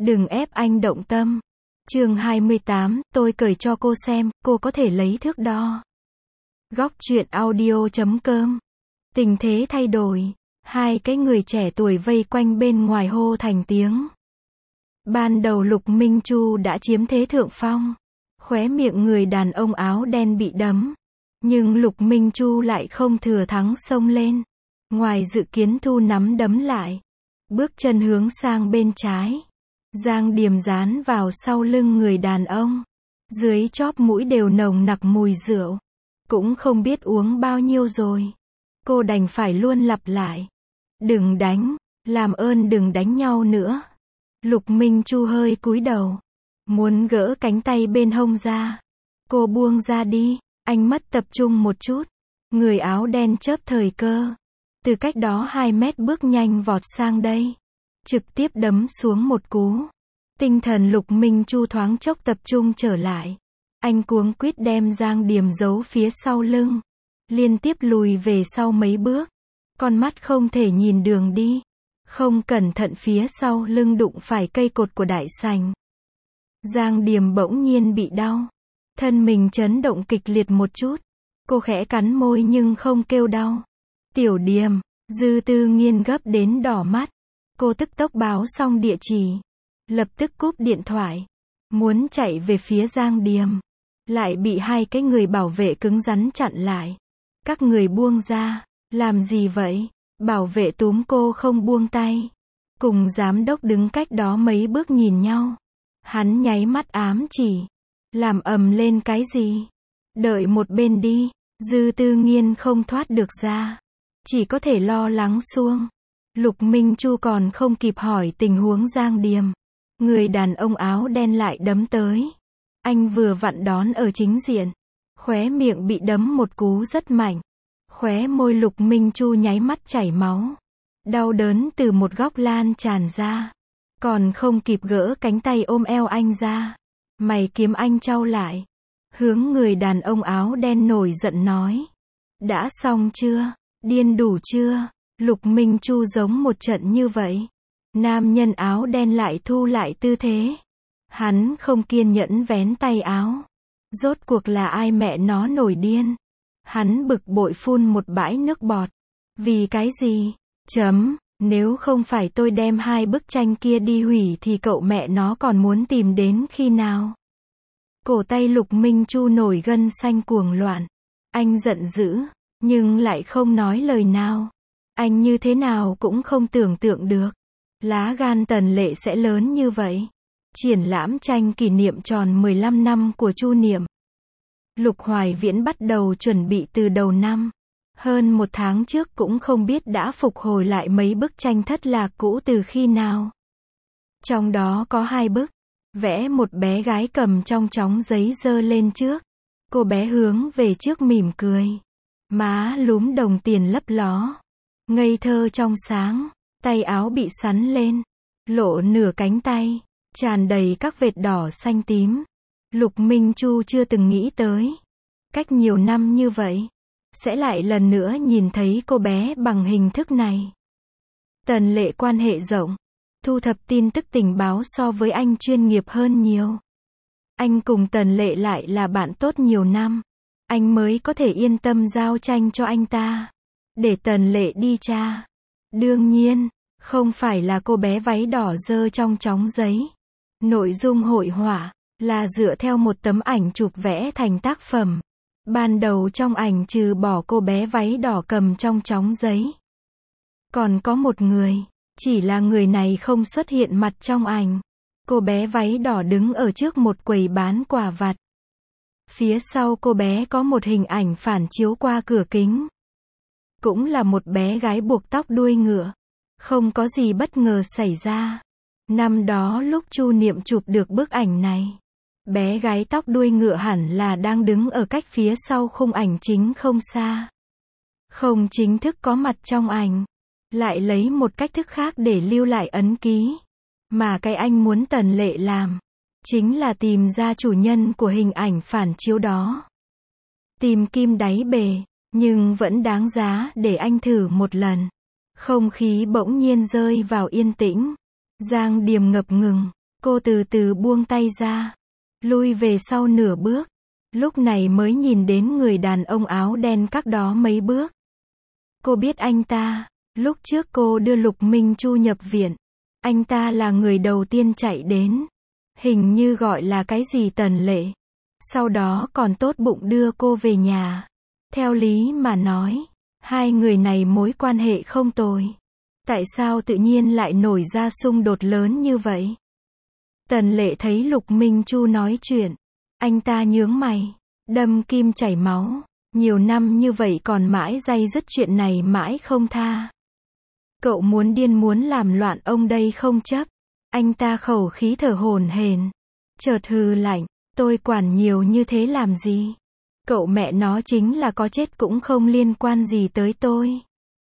Đừng ép anh động tâm. Chương 28, tôi cởi cho cô xem, cô có thể lấy thước đo. Góc truyện audio.com. Tình thế thay đổi. Hai cái người trẻ tuổi vây quanh bên ngoài hô thành tiếng. Ban đầu Lục Minh Chu đã chiếm thế thượng phong. Khóe miệng người đàn ông áo đen bị đấm. Nhưng Lục Minh Chu lại không thừa thắng xông lên. Ngoài dự kiến thu nắm đấm lại. Bước chân hướng sang bên trái. Giang Điềm dán vào sau lưng người đàn ông. Dưới chóp mũi đều nồng nặc mùi rượu. Cũng không biết uống bao nhiêu rồi. Cô đành phải luôn lặp lại. Đừng đánh, làm ơn đừng đánh nhau nữa. Lục Minh Chu hơi cúi đầu. Muốn gỡ cánh tay bên hông ra. Cô buông ra đi, anh mất tập trung một chút. Người áo đen chớp thời cơ. Từ cách đó 2 mét bước nhanh vọt sang đây. Trực tiếp đấm xuống một cú. Tinh thần Lục Minh Chu thoáng chốc tập trung trở lại. Anh cuống quýt đem Giang Điềm giấu phía sau lưng. Liên tiếp lùi về sau mấy bước. Con mắt không thể nhìn đường đi. Không cẩn thận phía sau lưng đụng phải cây cột của đại sảnh. Giang Điềm bỗng nhiên bị đau. Thân mình chấn động kịch liệt một chút. Cô khẽ cắn môi nhưng không kêu đau. Tiểu Điềm, Dư Tư Nghiên gấp đến đỏ mắt. Cô tức tốc báo xong địa chỉ. Lập tức cúp điện thoại. Muốn chạy về phía Giang Điềm. Lại bị hai cái người bảo vệ cứng rắn chặn lại. Các người buông ra. Làm gì vậy? Bảo vệ túm cô không buông tay. Cùng giám đốc đứng cách đó mấy bước nhìn nhau. Hắn nháy mắt ám chỉ. Làm ầm lên cái gì? Đợi một bên đi. Dư Tư Nghiên không thoát được ra. Chỉ có thể lo lắng xuông. Lục Minh Chu còn không kịp hỏi tình huống Giang Điềm. Người đàn ông áo đen lại đấm tới. Anh vừa vặn đón ở chính diện. Khóe miệng bị đấm một cú rất mạnh. Khóe môi Lục Minh Chu nháy mắt chảy máu. Đau đớn từ một góc lan tràn ra. Còn không kịp gỡ cánh tay ôm eo anh ra. Mày kiếm anh chau lại. Hướng người đàn ông áo đen nổi giận nói. Đã xong chưa? Điên đủ chưa? Lục Minh Chu giống một trận như vậy. Nam nhân áo đen lại thu lại tư thế. Hắn không kiên nhẫn vén tay áo. Rốt cuộc là ai mẹ nó nổi điên? Hắn bực bội phun một bãi nước bọt. Vì cái gì? Nếu không phải tôi đem 2 bức tranh kia đi hủy thì cậu mẹ nó còn muốn tìm đến khi nào? Cổ tay Lục Minh Chu nổi gân xanh cuồng loạn. Anh giận dữ, nhưng lại không nói lời nào. Anh như thế nào cũng không tưởng tượng được. Lá gan Tần Lệ sẽ lớn như vậy. Triển lãm tranh kỷ niệm tròn 15 năm của Chu Niệm. Lục Hoài Viễn bắt đầu chuẩn bị từ đầu năm. Hơn 1 tháng trước cũng không biết đã phục hồi lại mấy bức tranh thất lạc cũ từ khi nào. Trong đó có 2 bức. Vẽ một bé gái cầm trong chóng giấy giơ lên trước. Cô bé hướng về trước mỉm cười. Má lúm đồng tiền lấp ló. Ngây thơ trong sáng. Tay áo bị sắn lên. Lộ nửa cánh tay. Tràn đầy các vệt đỏ xanh tím. Lục Minh Chu chưa từng nghĩ tới. Cách nhiều năm như vậy. Sẽ lại lần nữa nhìn thấy cô bé bằng hình thức này. Tần Lệ quan hệ rộng. Thu thập tin tức tình báo so với anh chuyên nghiệp hơn nhiều. Anh cùng Tần Lệ lại là bạn tốt nhiều năm. Anh mới có thể yên tâm giao tranh cho anh ta. Để Tần Lệ đi tra. Đương nhiên, không phải là cô bé váy đỏ dơ trong chóng giấy. Nội dung hội họa là dựa theo một tấm ảnh chụp vẽ thành tác phẩm. Ban đầu trong ảnh trừ bỏ cô bé váy đỏ cầm trong chóng giấy. Còn có một người, chỉ là người này không xuất hiện mặt trong ảnh. Cô bé váy đỏ đứng ở trước một quầy bán quà vặt. Phía sau cô bé có một hình ảnh phản chiếu qua cửa kính. Cũng là một bé gái buộc tóc đuôi ngựa. Không có gì bất ngờ xảy ra. Năm đó lúc Chu Niệm chụp được bức ảnh này. Bé gái tóc đuôi ngựa hẳn là đang đứng ở cách phía sau khung ảnh chính không xa. Không chính thức có mặt trong ảnh. Lại lấy một cách thức khác để lưu lại ấn ký. Mà cái anh muốn Tần Lệ làm. Chính là tìm ra chủ nhân của hình ảnh phản chiếu đó. Tìm kim đáy bể. Nhưng vẫn đáng giá để anh thử một lần. Không khí bỗng nhiên rơi vào yên tĩnh. Giang Điềm ngập ngừng. Cô từ từ buông tay ra, lui về sau nửa bước, lúc này mới nhìn đến người đàn ông áo đen cách đó mấy bước. Cô biết anh ta, lúc trước cô đưa Lục Minh Chu nhập viện, anh ta là người đầu tiên chạy đến, hình như gọi là cái gì Tần Lệ, sau đó còn tốt bụng đưa cô về nhà. Theo lý mà nói, hai người này mối quan hệ không tồi. Tại sao tự nhiên lại nổi ra xung đột lớn như vậy? Tần Lệ thấy Lục Minh Chu nói chuyện, anh ta nhướng mày, đâm kim chảy máu, nhiều năm như vậy còn mãi day dứt chuyện này mãi không tha. Cậu muốn điên muốn làm loạn ông đây không chấp. Anh ta khẩu khí thở hổn hển, chợt hừ lạnh, tôi quản nhiều như thế làm gì? Cậu mẹ nó chính là có chết cũng không liên quan gì tới tôi.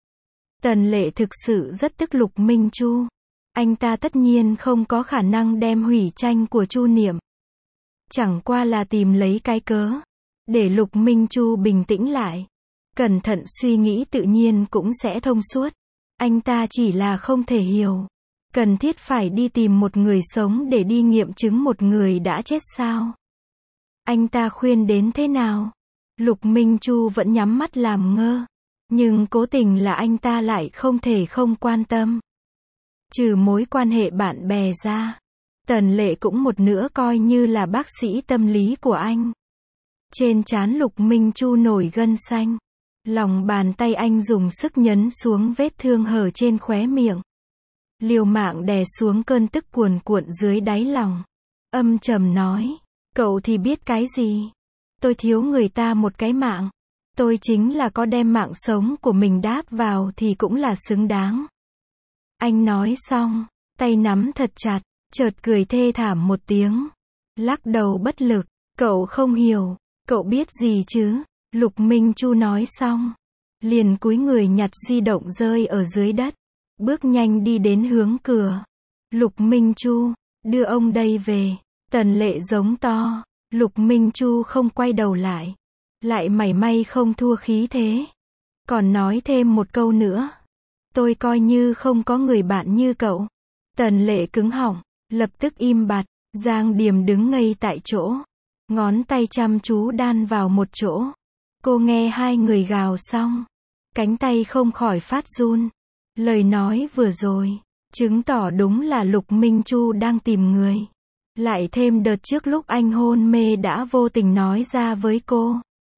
Tần Lệ thực sự rất tức Lục Minh Chu. Anh ta tất nhiên không có khả năng đem hủy tranh của Chu Niệm. Chẳng qua là tìm lấy cái cớ, để Lục Minh Chu bình tĩnh lại. Cẩn thận suy nghĩ tự nhiên cũng sẽ thông suốt. Anh ta chỉ là không thể hiểu. Cần thiết phải đi tìm một người sống để đi nghiệm chứng một người đã chết sao? Anh ta khuyên đến thế nào? Lục Minh Chu vẫn nhắm mắt làm ngơ. Nhưng cố tình là anh ta lại không thể không quan tâm. Trừ mối quan hệ bạn bè ra, Tần Lệ cũng một nữa coi như là bác sĩ tâm lý của anh. Trên trán Lục Minh Chu nổi gân xanh. Lòng bàn tay anh dùng sức nhấn xuống vết thương hở trên khóe miệng. Liều mạng đè xuống cơn tức cuồn cuộn dưới đáy lòng. Âm trầm nói, cậu thì biết cái gì? Tôi thiếu người ta một cái mạng. Tôi chính là có đem mạng sống của mình đáp vào thì cũng là xứng đáng. Anh nói xong, tay nắm thật chặt, chợt cười thê thảm một tiếng. Lắc đầu bất lực, cậu không hiểu, cậu biết gì chứ? Lục Minh Chu nói xong, liền cúi người nhặt di động rơi ở dưới đất, bước nhanh đi đến hướng cửa. Lục Minh Chu, đưa ông đây về. Tần Lệ giống to. Lục Minh Chu không quay đầu lại, lại mảy may không thua khí thế, còn nói thêm một câu nữa. Tôi coi như không có người bạn như cậu. Tần Lệ cứng họng, lập tức im bặt. Giang Điềm đứng ngây tại chỗ, ngón tay chăm chú đan vào một chỗ. Cô nghe hai người gào xong, cánh tay không khỏi phát run. Lời nói vừa rồi, chứng tỏ đúng là Lục Minh Chu đang tìm người. Lại thêm đợt trước lúc anh hôn mê đã vô tình nói ra với cô.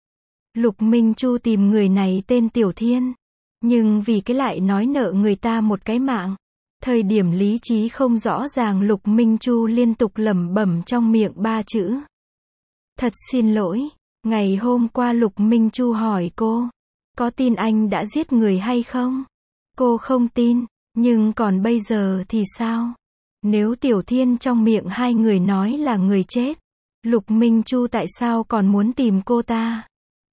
Lục Minh Chu tìm người này tên Tiểu Thiên. Nhưng vì cái lại nói nợ người ta một cái mạng. Thời điểm lý trí không rõ ràng Lục Minh Chu liên tục lẩm bẩm trong miệng ba chữ. Thật xin lỗi. Ngày hôm qua Lục Minh Chu hỏi cô, có tin anh đã giết người hay không? Cô không tin, nhưng còn bây giờ thì sao? Nếu Tiểu Thiên trong miệng hai người nói là người chết, Lục Minh Chu tại sao còn muốn tìm cô ta?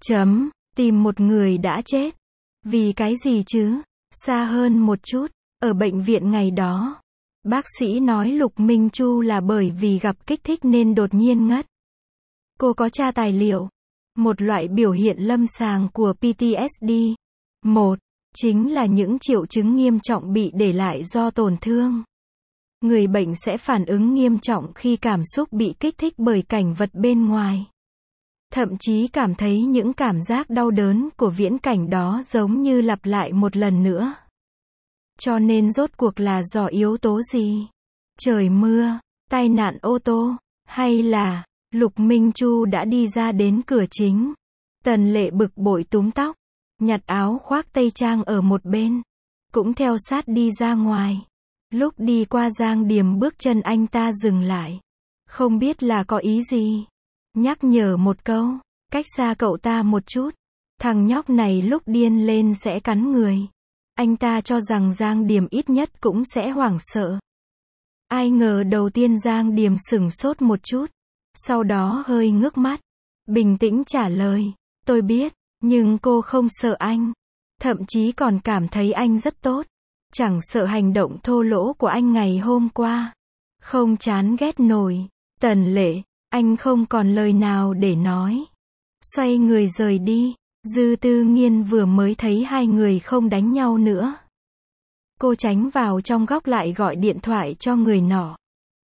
Tìm một người đã chết. Vì cái gì chứ? Xa hơn một chút, ở bệnh viện ngày đó, bác sĩ nói Lục Minh Chu là bởi vì gặp kích thích nên đột nhiên ngất. Cô có tra tài liệu. Một loại biểu hiện lâm sàng của PTSD. Một, chính là những triệu chứng nghiêm trọng bị để lại do tổn thương. Người bệnh sẽ phản ứng nghiêm trọng khi cảm xúc bị kích thích bởi cảnh vật bên ngoài. Thậm chí cảm thấy những cảm giác đau đớn của viễn cảnh đó giống như lặp lại một lần nữa. Cho nên rốt cuộc là do yếu tố gì? Trời mưa, tai nạn ô tô, hay là Lục Minh Chu đã đi ra đến cửa chính. Tần Lệ bực bội túm tóc, nhặt áo khoác tây trang ở một bên, cũng theo sát đi ra ngoài. Lúc đi qua Giang Điềm bước chân anh ta dừng lại. Không biết là có ý gì. Nhắc nhở một câu, cách xa cậu ta một chút. Thằng nhóc này lúc điên lên sẽ cắn người. Anh ta cho rằng Giang Điềm ít nhất cũng sẽ hoảng sợ. Ai ngờ đầu tiên Giang Điềm sửng sốt một chút. Sau đó hơi ngước mắt. Bình tĩnh trả lời, tôi biết, nhưng cô không sợ anh. Thậm chí còn cảm thấy anh rất tốt. Chẳng sợ hành động thô lỗ của anh ngày hôm qua. Không chán ghét nổi. Tần Lệ, anh không còn lời nào để nói. Xoay người rời đi. Dư Tư Nghiên vừa mới thấy hai người không đánh nhau nữa. Cô tránh vào trong góc lại gọi điện thoại cho người nọ.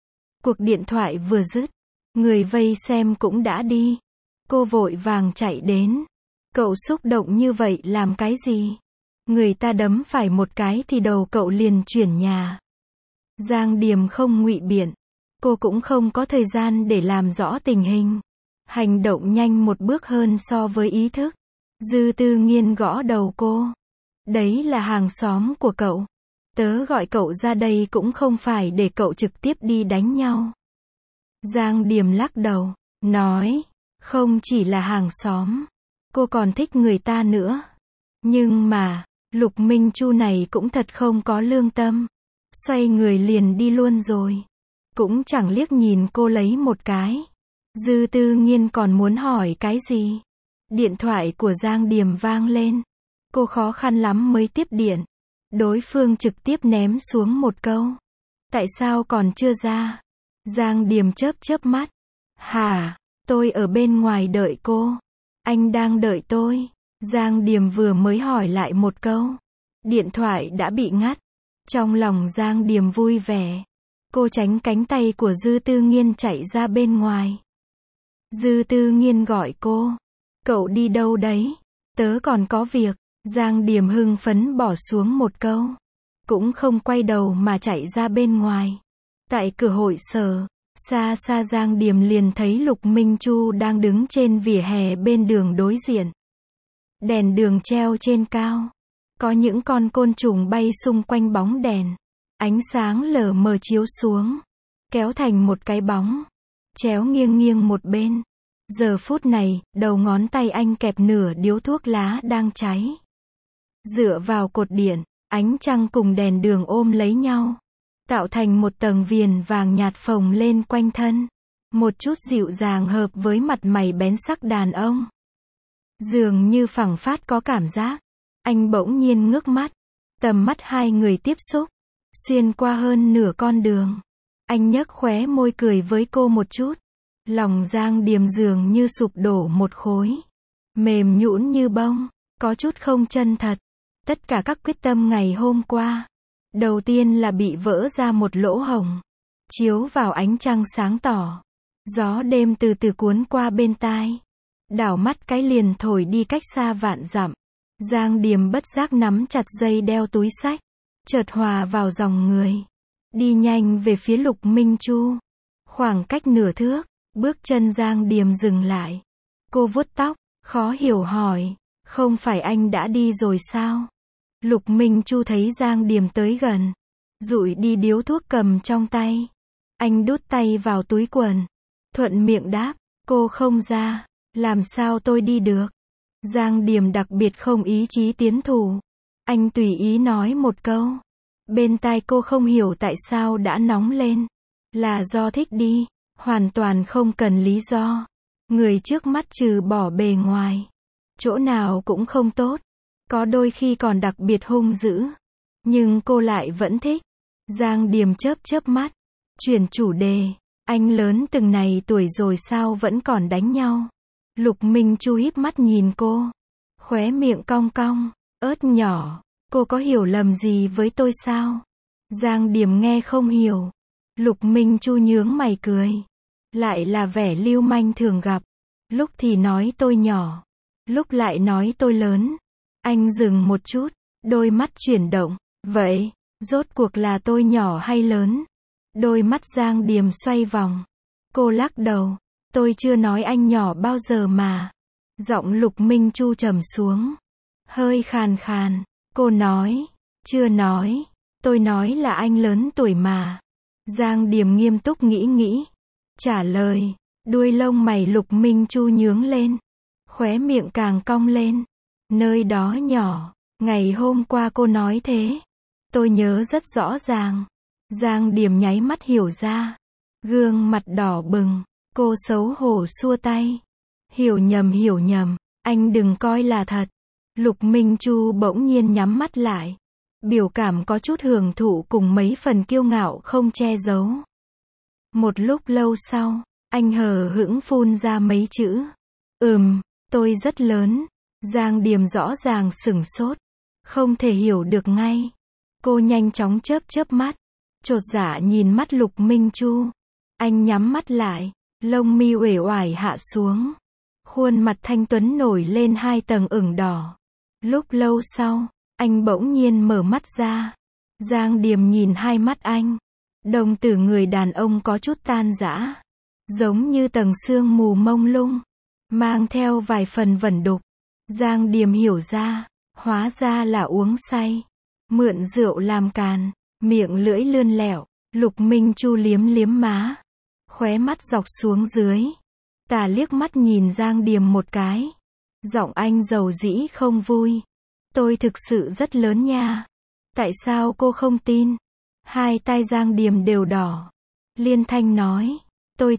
Cuộc điện thoại vừa dứt, người vây xem cũng đã đi. Cô vội vàng chạy đến. Cậu xúc động như vậy làm cái gì? Người ta đấm phải một cái thì đầu cậu liền chuyển nhà. Giang Điềm không ngụy biện. Cô cũng không có thời gian để làm rõ tình hình. Hành động nhanh một bước hơn so với ý thức. Dư Tư Nghiên gõ đầu cô. Đấy là hàng xóm của cậu. Tớ gọi cậu ra đây cũng không phải để cậu trực tiếp đi đánh nhau. Giang Điềm lắc đầu, nói, không chỉ là hàng xóm. Cô còn thích người ta nữa. Nhưng mà, Lục Minh Chu này cũng thật không có lương tâm. Xoay người liền đi luôn rồi. Cũng chẳng liếc nhìn cô lấy một cái. Dư Tư Nghiên còn muốn hỏi cái gì? Điện thoại của Giang Điềm vang lên. Cô khó khăn lắm mới tiếp điện. Đối phương trực tiếp ném xuống một câu. Tại sao còn chưa ra? Giang Điềm chớp mắt. Hả? Tôi ở bên ngoài đợi cô. Anh đang đợi tôi. Giang Điềm vừa mới hỏi lại một câu. Điện thoại đã bị ngắt. Trong lòng Giang Điềm vui vẻ. Cô tránh cánh tay của Dư Tư Nghiên chạy ra bên ngoài. Dư Tư Nghiên gọi cô. Cậu đi đâu đấy? Tớ còn có việc. Giang Điềm hưng phấn bỏ xuống một câu. Cũng không quay đầu mà chạy ra bên ngoài. Tại cửa hội sở, xa xa Giang Điềm liền thấy Lục Minh Chu đang đứng trên vỉa hè bên đường đối diện. Đèn đường treo trên cao. Có những con côn trùng bay xung quanh bóng đèn. Ánh sáng lờ mờ chiếu xuống. Kéo thành một cái bóng. Chéo nghiêng nghiêng một bên. Giờ phút này, đầu ngón tay anh kẹp nửa điếu thuốc lá đang cháy. Dựa vào cột điện, ánh trăng cùng đèn đường ôm lấy nhau. Tạo thành một tầng viền vàng nhạt phồng lên quanh thân. Một chút dịu dàng hợp với mặt mày bén sắc đàn ông. Dường như phẳng phát có cảm giác. Anh bỗng nhiên ngước mắt. Tầm mắt hai người tiếp xúc. Xuyên qua hơn nửa con đường. Anh nhếch khóe môi cười với cô một chút. Lòng Giang Điềm dường như sụp đổ một khối. Mềm nhũn như bông. Có chút không chân thật. Tất cả các quyết tâm ngày hôm qua. Đầu tiên là bị vỡ ra một lỗ hổng. Chiếu vào ánh trăng sáng tỏ. Gió đêm từ từ cuốn qua bên tai. Đảo mắt cái liền thổi đi cách xa vạn dặm. Giang Điềm bất giác nắm chặt dây đeo túi xách. Chợt hòa vào dòng người. Đi nhanh về phía Lục Minh Chu. Khoảng cách nửa thước. Bước chân Giang Điềm dừng lại. Cô vuốt tóc. Khó hiểu hỏi. Không phải anh đã đi rồi sao? Lục Minh Chu thấy Giang Điềm tới gần. Dụi đi điếu thuốc cầm trong tay. Anh đút tay vào túi quần. Thuận miệng đáp. Cô không ra. Làm sao tôi đi được? Giang Điềm đặc biệt không ý chí tiến thủ. Anh tùy ý nói một câu. Bên tai cô không hiểu tại sao đã nóng lên. Là do thích đi. Hoàn toàn không cần lý do. Người trước mắt trừ bỏ bề ngoài. Chỗ nào cũng không tốt. Có đôi khi còn đặc biệt hung dữ. Nhưng cô lại vẫn thích. Giang Điềm chớp mắt. Chuyển chủ đề. Anh lớn từng này tuổi rồi sao vẫn còn đánh nhau? Lục Minh Chu híp mắt nhìn cô. Khóe miệng cong cong. Ớt nhỏ. Cô có hiểu lầm gì với tôi sao? Giang Điềm nghe không hiểu. Lục Minh Chu nhướng mày cười. Lại là vẻ lưu manh thường gặp. Lúc thì nói tôi nhỏ. Lúc lại nói tôi lớn. Anh dừng một chút. Đôi mắt chuyển động. Vậy, rốt cuộc là tôi nhỏ hay lớn? Đôi mắt Giang Điềm xoay vòng. Cô lắc đầu. Tôi chưa nói anh nhỏ bao giờ mà. Giọng Lục Minh Chu trầm xuống. Hơi khàn khàn. Cô nói. Chưa nói. Tôi nói là anh lớn tuổi mà. Giang Điềm nghiêm túc nghĩ. Trả lời. Đuôi lông mày Lục Minh Chu nhướng lên. Khóe miệng càng cong lên. Nơi đó nhỏ. Ngày hôm qua cô nói thế. Tôi nhớ rất rõ ràng. Giang Điềm nháy mắt hiểu ra. Gương mặt đỏ bừng. Cô xấu hổ xua tay. Hiểu nhầm. Anh đừng coi là thật. Lục Minh Chu bỗng nhiên nhắm mắt lại. Biểu cảm có chút hưởng thụ cùng mấy phần kiêu ngạo không che giấu. Một lúc lâu sau, anh hờ hững phun ra mấy chữ. Tôi rất lớn. Giang Điềm rõ ràng sửng sốt. Không thể hiểu được ngay. Cô nhanh chóng chớp mắt. Chột dạ nhìn mắt Lục Minh Chu. Anh nhắm mắt lại, lông mi uể oải hạ xuống. Khuôn mặt thanh tuấn nổi lên 2 tầng ửng đỏ. Lúc lâu sau, anh bỗng nhiên mở mắt ra. Giang Điềm nhìn hai mắt anh. Đồng tử người đàn ông có chút tan rã. Giống như tầng sương mù mông lung. Mang theo vài phần vẩn đục. Giang Điềm hiểu ra. Hóa ra là uống say. Mượn rượu làm càn. Miệng lưỡi lươn lẹo. Lục Minh Chu liếm liếm má. Khóe mắt dọc xuống dưới. Tà liếc mắt nhìn Giang Điềm một cái. Giọng anh dầu dĩ không vui. Tôi thực sự rất lớn nha. Tại sao cô không tin? Hai tay Giang Điềm đều đỏ. Liên thanh nói. Tôi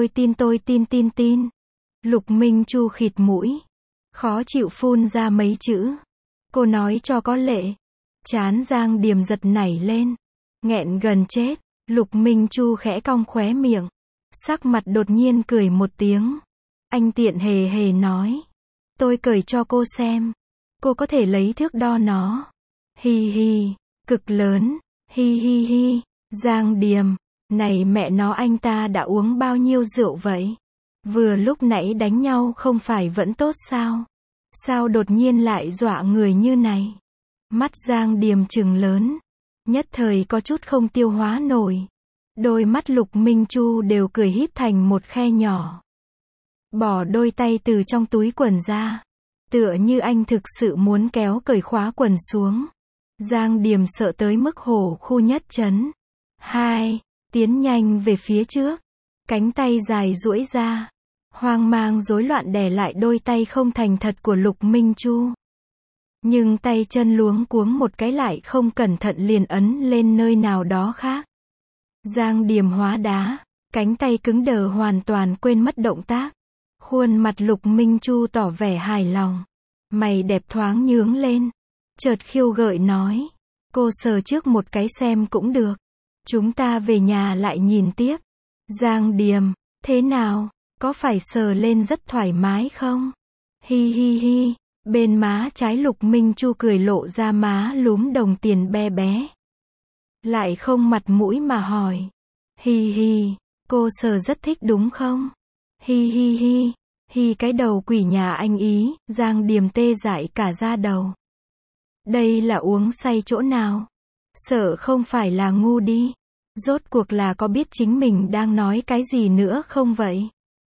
tin. Lục Minh Chu khịt mũi. Khó chịu phun ra mấy chữ. Cô nói cho có lệ. Trán Giang Điềm giật nảy lên. Nghẹn gần chết. Lục Minh Chu khẽ cong khóe miệng. Sắc mặt đột nhiên cười một tiếng. Anh tiện hề hề nói. Tôi cởi cho cô xem. Cô có thể lấy thước đo nó. Hi hi, cực lớn. Hi hi hi. Giang Điềm. Này mẹ nó, anh ta đã uống bao nhiêu rượu vậy? Vừa lúc nãy đánh nhau không phải vẫn tốt sao? Sao đột nhiên lại dọa người như này? Mắt Giang Điềm trừng lớn. Nhất thời có chút không tiêu hóa nổi. Đôi mắt Lục Minh Chu đều cười híp thành một khe nhỏ. Bỏ đôi tay từ trong túi quần ra. Tựa như anh thực sự muốn kéo cởi khóa quần xuống. Giang Điềm sợ tới mức hổ khu nhất chấn. Tiến nhanh về phía trước. Cánh tay dài duỗi ra. Hoang mang rối loạn đè lại đôi tay không thành thật của Lục Minh Chu. Nhưng tay chân luống cuống một cái lại không cẩn thận liền ấn lên nơi nào đó khác. Giang Điềm hóa đá. Cánh tay cứng đờ hoàn toàn quên mất động tác. Khuôn mặt Lục Minh Chu tỏ vẻ hài lòng. Mày đẹp thoáng nhướng lên. Chợt khiêu gợi nói. Cô sờ trước một cái xem cũng được. Chúng ta về nhà lại nhìn tiếp. Giang Điềm. Thế nào? Có phải sờ lên rất thoải mái không? Hi hi hi. Bên má trái Lục Minh Chu cười lộ ra má lúm đồng tiền be bé. Lại không mặt mũi mà hỏi. Hi hi. Cô sờ rất thích đúng không? Hi hi hi. Hi cái đầu quỷ nhà anh ý. Giang Điềm tê dại cả da đầu. Đây là uống say chỗ nào? Sợ không phải là ngu đi. Rốt cuộc là có biết chính mình đang nói cái gì nữa không vậy?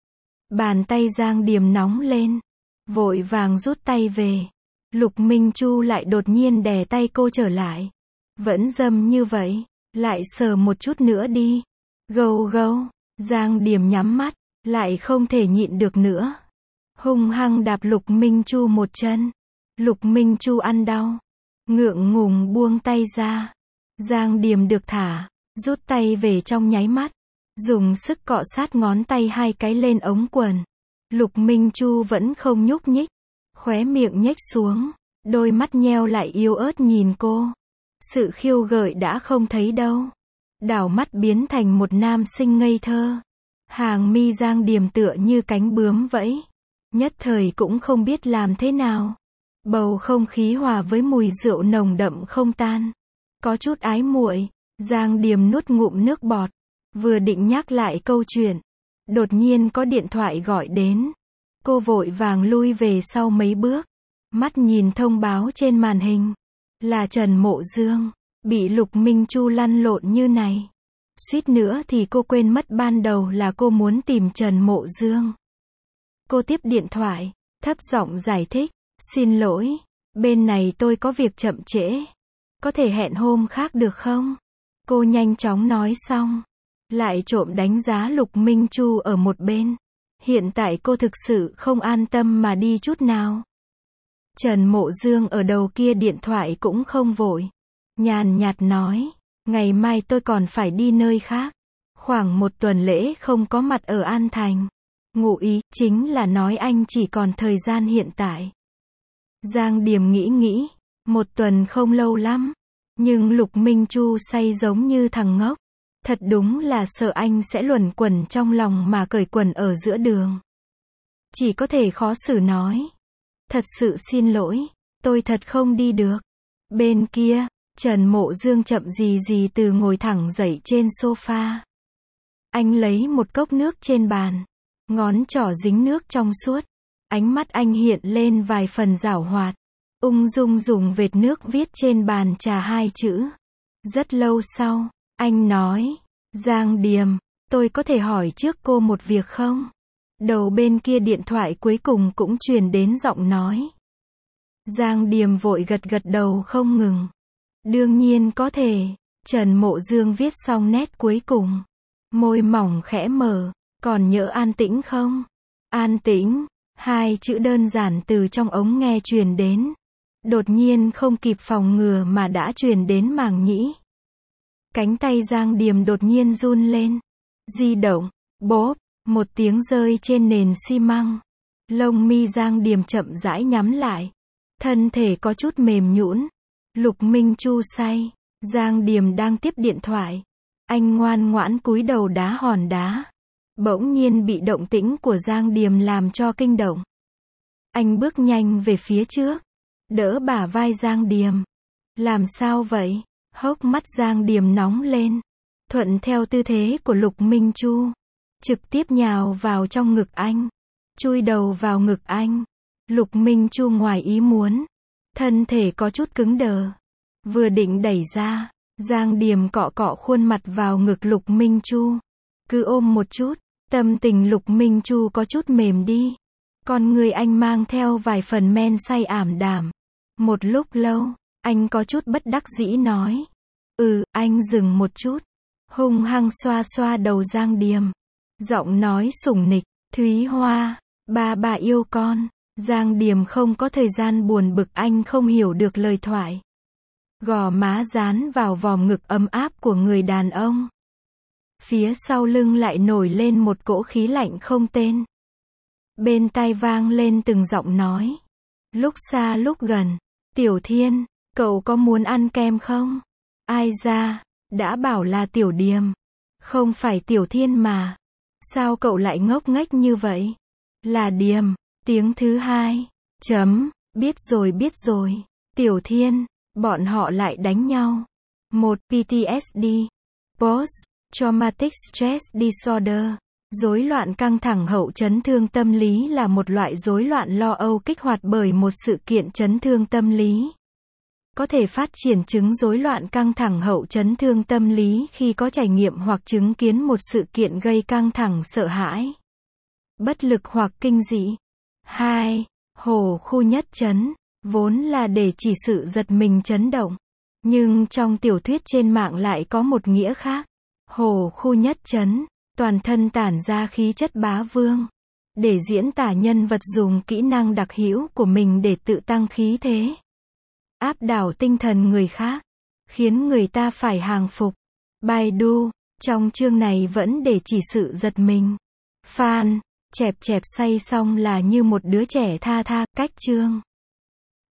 Bàn tay Giang Điềm nóng lên. Vội vàng rút tay về. Lục Minh Chu lại đột nhiên đè tay cô trở lại. Vẫn dâm như vậy. Lại sờ một chút nữa đi. Gâu gâu. Giang Điềm nhắm mắt. Lại không thể nhịn được nữa. Hung hăng đạp Lục Minh Chu một chân. Lục Minh Chu ăn đau. Ngượng ngùng buông tay ra. Giang Điềm được thả. Rút tay về trong nháy mắt. Dùng sức cọ sát ngón tay hai cái lên ống quần. Lục Minh Chu vẫn không nhúc nhích. Khóe miệng nhếch xuống. Đôi mắt nheo lại yếu ớt nhìn cô. Sự khiêu gợi đã không thấy đâu. Đảo mắt biến thành một nam sinh ngây thơ. Hàng mi Giang Điềm tựa như cánh bướm vẫy. Nhất thời cũng không biết làm thế nào. Bầu không khí hòa với mùi rượu nồng đậm không tan. Có chút ái muội. Giang Điềm nuốt ngụm nước bọt. Vừa định nhắc lại câu chuyện. Đột nhiên có điện thoại gọi đến. Cô vội vàng lui về sau mấy bước. Mắt nhìn thông báo trên màn hình. Là Trần Mộ Dương. Bị Lục Minh Chu lăn lộn như này. Suýt nữa thì cô quên mất ban đầu là cô muốn tìm Trần Mộ Dương. Cô tiếp điện thoại. Thấp giọng giải thích. Xin lỗi. Bên này tôi có việc chậm trễ. Có thể hẹn hôm khác được không? Cô nhanh chóng nói xong. Lại trộm đánh giá Lục Minh Chu ở một bên. Hiện tại cô thực sự không an tâm mà đi chút nào. Trần Mộ Dương ở đầu kia điện thoại cũng không vội. Nhàn nhạt nói. Ngày mai tôi còn phải đi nơi khác. Khoảng 1 tuần lễ không có mặt ở An Thành. Ngụ ý chính là nói anh chỉ còn thời gian hiện tại. Giang Điềm nghĩ. 1 tuần không lâu lắm. Nhưng Lục Minh Chu say giống như thằng ngốc. Thật đúng là sợ anh sẽ luẩn quẩn trong lòng mà cởi quần ở giữa đường. Chỉ có thể khó xử nói. Thật sự xin lỗi. Tôi thật không đi được. Bên kia, Trần Mộ Dương chậm gì gì từ ngồi thẳng dậy trên sofa. Anh lấy một cốc nước trên bàn. Ngón trỏ dính nước trong suốt. Ánh mắt anh hiện lên vài phần giảo hoạt. Ung dung dùng vệt nước viết trên bàn trà 2 chữ. Rất lâu sau, anh nói, Giang Điềm, tôi có thể hỏi trước cô một việc không? Đầu bên kia điện thoại cuối cùng cũng truyền đến giọng nói. Giang Điềm vội gật gật đầu không ngừng. Đương nhiên có thể. Trần Mộ Dương viết xong nét cuối cùng. Môi mỏng khẽ mở, còn nhớ an tĩnh không? An tĩnh, 2 chữ đơn giản từ trong ống nghe truyền đến. Đột nhiên không kịp phòng ngừa mà đã truyền đến màng nhĩ. Cánh tay Giang Điềm đột nhiên run lên. Di động, bốp, một tiếng rơi trên nền xi măng. Lông mi Giang Điềm chậm rãi nhắm lại. Thân thể có chút mềm nhũn. Lục Minh Chu say. Giang Điềm đang tiếp điện thoại. Anh ngoan ngoãn cúi đầu đá hòn đá. Bỗng nhiên bị động tĩnh của Giang Điềm làm cho kinh động. Anh bước nhanh về phía trước. Đỡ bả vai Giang Điềm. Làm sao vậy? Hốc mắt Giang Điềm nóng lên. Thuận theo tư thế của Lục Minh Chu. Trực tiếp nhào vào trong ngực anh. Chui đầu vào ngực anh. Lục Minh Chu ngoài ý muốn. Thân thể có chút cứng đờ. Vừa định đẩy ra. Giang Điềm cọ cọ khuôn mặt vào ngực Lục Minh Chu. Cứ ôm một chút. Tâm tình Lục Minh Chu có chút mềm đi. Con người anh mang theo vài phần men say ảm đạm. Một lúc lâu, anh có chút bất đắc dĩ nói. Anh dừng một chút. Hung hăng xoa xoa đầu Giang Điềm. Giọng nói sủng nịch, Thúy Hoa, bà yêu con. Giang Điềm không có thời gian buồn bực anh không hiểu được lời thoại. Gò má dán vào vòm ngực ấm áp của người đàn ông. Phía sau lưng lại nổi lên một cỗ khí lạnh không tên. Bên tai vang lên từng giọng nói. Lúc xa lúc gần. Tiểu Thiên, cậu có muốn ăn kem không? Ai ra, đã bảo là Tiểu Điềm. Không phải Tiểu Thiên mà. Sao cậu lại ngốc nghếch như vậy? Là Điềm. Tiếng thứ hai. Biết rồi. Tiểu Thiên, bọn họ lại đánh nhau. Một PTSD. Post Traumatic Stress Disorder. Rối loạn căng thẳng hậu chấn thương tâm lý là một loại rối loạn lo âu kích hoạt bởi một sự kiện chấn thương tâm lý. Có thể phát triển chứng rối loạn căng thẳng hậu chấn thương tâm lý khi có trải nghiệm hoặc chứng kiến một sự kiện gây căng thẳng sợ hãi, bất lực hoặc kinh dị. 2. Hổ khu nhất chấn, vốn là để chỉ sự giật mình chấn động. Nhưng trong tiểu thuyết trên mạng lại có một nghĩa khác. Hổ khu nhất chấn, toàn thân tản ra khí chất bá vương. Để diễn tả nhân vật dùng kỹ năng đặc hữu của mình để tự tăng khí thế. Áp đảo tinh thần người khác. Khiến người ta phải hàng phục. Baidu, trong chương này vẫn để chỉ sự giật mình. Fan, chẹp say xong là như một đứa trẻ tha, cách chương.